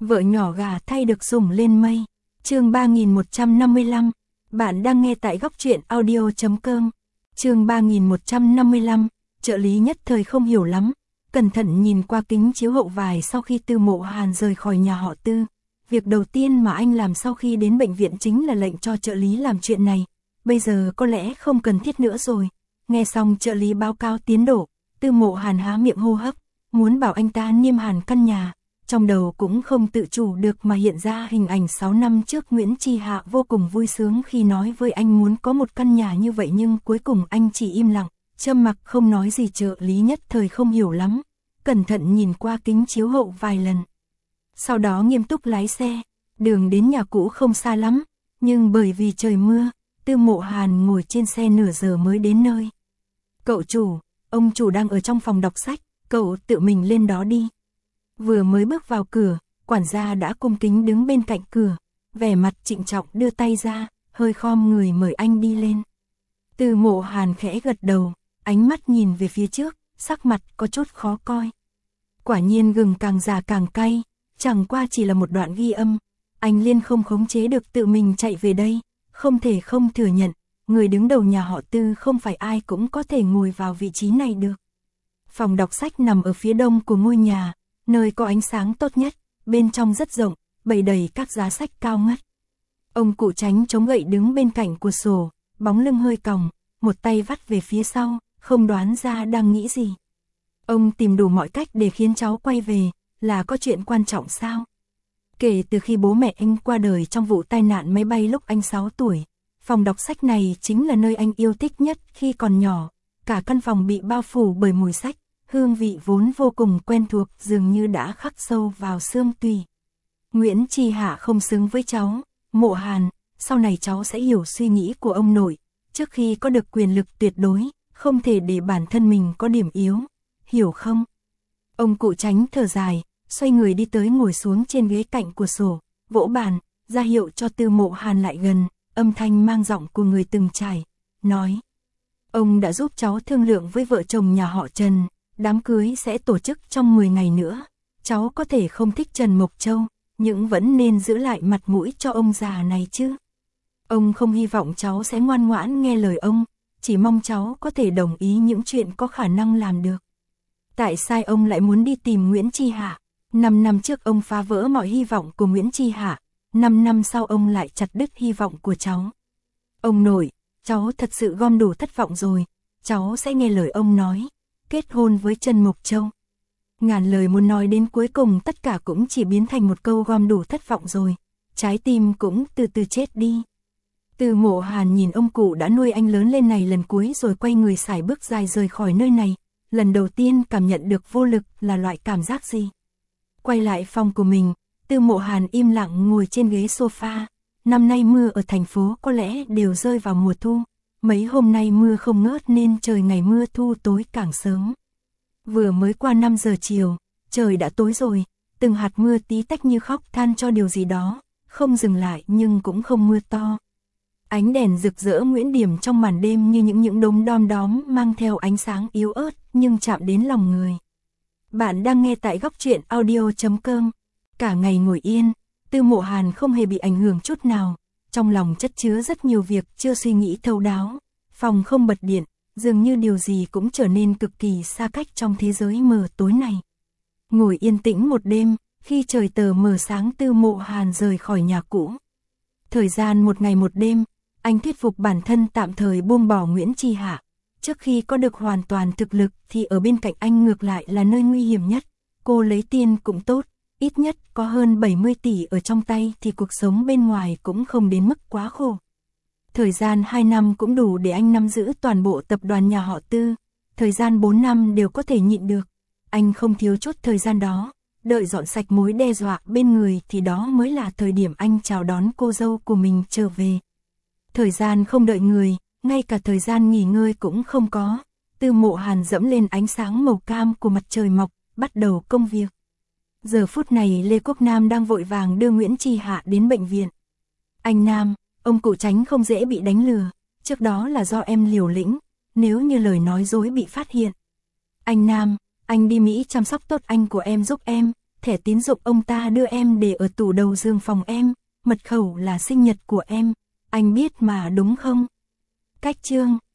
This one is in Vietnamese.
Vợ nhỏ gà thay được sủng lên mây. Chương 3155. Bạn đang nghe tại góc truyện audio.com. Chương 3155. Trợ lý nhất thời không hiểu lắm, cẩn thận nhìn qua kính chiếu hậu vài sau khi Tư Mộ Hàn rời khỏi nhà họ Tư. Việc đầu tiên mà anh làm sau khi đến bệnh viện chính là lệnh cho trợ lý làm chuyện này. Bây giờ có lẽ không cần thiết nữa rồi. Nghe xong trợ lý báo cáo tiến độ, Tư Mộ Hàn há miệng hô hấp, muốn bảo anh ta niêm hàn căn nhà. Trong đầu cũng không tự chủ được mà hiện ra hình ảnh 6 năm trước Nguyễn Chi Hạ vô cùng vui sướng khi nói với anh muốn có một căn nhà như vậy, nhưng cuối cùng anh chỉ im lặng, trầm mặc không nói gì. Trợ lý nhất thời không hiểu lắm, cẩn thận nhìn qua kính chiếu hậu vài lần. Sau đó nghiêm túc lái xe, đường đến nhà cũ không xa lắm, nhưng bởi vì trời mưa, Tư Mộ Hàn ngồi trên xe nửa giờ mới đến nơi. Cậu chủ, ông chủ đang ở trong phòng đọc sách, cậu tự mình lên đó đi. Vừa mới bước vào cửa, quản gia đã cung kính đứng bên cạnh cửa, vẻ mặt trịnh trọng đưa tay ra, hơi khom người mời anh đi lên. Tư Mộ Hàn khẽ gật đầu, ánh mắt nhìn về phía trước, sắc mặt có chút khó coi. Quả nhiên gừng càng già càng cay, chẳng qua chỉ là một đoạn ghi âm, anh liên không khống chế được tự mình chạy về đây, không thể không thừa nhận, người đứng đầu nhà họ Tư không phải ai cũng có thể ngồi vào vị trí này được. Phòng đọc sách nằm ở phía đông của ngôi nhà, nơi có ánh sáng tốt nhất, bên trong rất rộng, bày đầy các giá sách cao ngất. Ông cụ Chánh chống gậy đứng bên cạnh cửa sổ, bóng lưng hơi còng, một tay vắt về phía sau, không đoán ra đang nghĩ gì. Ông tìm đủ mọi cách để khiến cháu quay về, là có chuyện quan trọng sao? Kể từ khi bố mẹ anh qua đời trong vụ tai nạn máy bay lúc anh 6 tuổi, phòng đọc sách này chính là nơi anh yêu thích nhất khi còn nhỏ. Cả căn phòng bị bao phủ bởi mùi sách, hương vị vốn vô cùng quen thuộc dường như đã khắc sâu vào xương tủy. Nguyễn Chi Hạ không xứng với cháu, Mộ Hàn, sau này cháu sẽ hiểu suy nghĩ của ông nội. Trước khi có được quyền lực tuyệt đối, không thể để bản thân mình có điểm yếu, hiểu không? Ông cụ Chánh thở dài, xoay người đi tới ngồi xuống trên ghế cạnh cửa sổ, vỗ bàn, ra hiệu cho Tư Mộ Hàn lại gần, âm thanh mang giọng của người từng trải, nói: ông đã giúp cháu thương lượng với vợ chồng nhà họ Trần, đám cưới sẽ tổ chức trong 10 ngày nữa. Cháu có thể không thích Trần Mộc Châu, nhưng vẫn nên giữ lại mặt mũi cho ông già này chứ. Ông không hy vọng cháu sẽ ngoan ngoãn nghe lời ông, chỉ mong cháu có thể đồng ý những chuyện có khả năng làm được. Tại sao ông lại muốn đi tìm Nguyễn Chi Hạ? 5 năm trước ông phá vỡ mọi hy vọng của Nguyễn Chi Hạ, 5 năm sau ông lại chặt đứt hy vọng của cháu. Ông nội, cháu thật sự gom đủ thất vọng rồi, cháu sẽ nghe lời ông nói, kết hôn với Trần Mộc Châu. Ngàn lời muốn nói đến cuối cùng tất cả cũng chỉ biến thành một câu gom đủ thất vọng rồi, trái tim cũng từ từ chết đi. Tư Mộ Hàn nhìn ông cụ đã nuôi anh lớn lên này lần cuối rồi quay người sải bước dài rời khỏi nơi này, lần đầu tiên cảm nhận được vô lực là loại cảm giác gì. Quay lại phòng của mình, Tư Mộ Hàn im lặng ngồi trên ghế sofa. Năm nay mưa ở thành phố có lẽ đều rơi vào mùa thu, mấy hôm nay mưa không ngớt nên trời ngày mưa thu tối càng sớm. Vừa mới qua 5 giờ chiều, trời đã tối rồi, từng hạt mưa tí tách như khóc than cho điều gì đó, không dừng lại nhưng cũng không mưa to. Ánh đèn rực rỡ nguyễn điểm trong màn đêm như những đốm đom đóm mang theo ánh sáng yếu ớt nhưng chạm đến lòng người. Bạn đang nghe tại góc truyện audio.com. Cả ngày ngồi yên, Tư Mộ Hàn không hề bị ảnh hưởng chút nào, trong lòng chất chứa rất nhiều việc chưa suy nghĩ thấu đáo. Phòng không bật điện, dường như điều gì cũng trở nên cực kỳ xa cách trong thế giới mờ tối này. Ngồi yên tĩnh một đêm, khi trời tờ mờ sáng Tư Mộ Hàn rời khỏi nhà cũ. Thời gian một ngày một đêm, anh thuyết phục bản thân tạm thời buông bỏ Nguyễn Chi Hạ. Trước khi có được hoàn toàn thực lực thì ở bên cạnh anh ngược lại là nơi nguy hiểm nhất. Cô lấy tiền cũng tốt, ít nhất có hơn 70 tỷ ở trong tay thì cuộc sống bên ngoài cũng không đến mức quá khổ. Thời gian 2 năm cũng đủ để anh nắm giữ toàn bộ tập đoàn nhà họ Tư, thời gian 4 năm đều có thể nhịn được. Anh không thiếu chút thời gian đó, đợi dọn sạch mối đe dọa bên người thì đó mới là thời điểm anh chào đón cô dâu của mình trở về. Thời gian không đợi người, ngay cả thời gian nghỉ ngơi cũng không có. Tư Mộ Hàn dẫm lên ánh sáng màu cam của mặt trời mọc, bắt đầu công việc. Giờ phút này Lê Quốc Nam đang vội vàng đưa Nguyễn Chi Hạ đến bệnh viện. Anh Nam, ông cụ Chánh không dễ bị đánh lừa, trước đó là do em liều lĩnh, nếu như lời nói dối bị phát hiện. Anh Nam, anh đi Mỹ chăm sóc tốt anh của em giúp em, thẻ tín dụng ông ta đưa em để ở tủ đầu giường phòng em, mật khẩu là sinh nhật của em, anh biết mà đúng không? Cách chương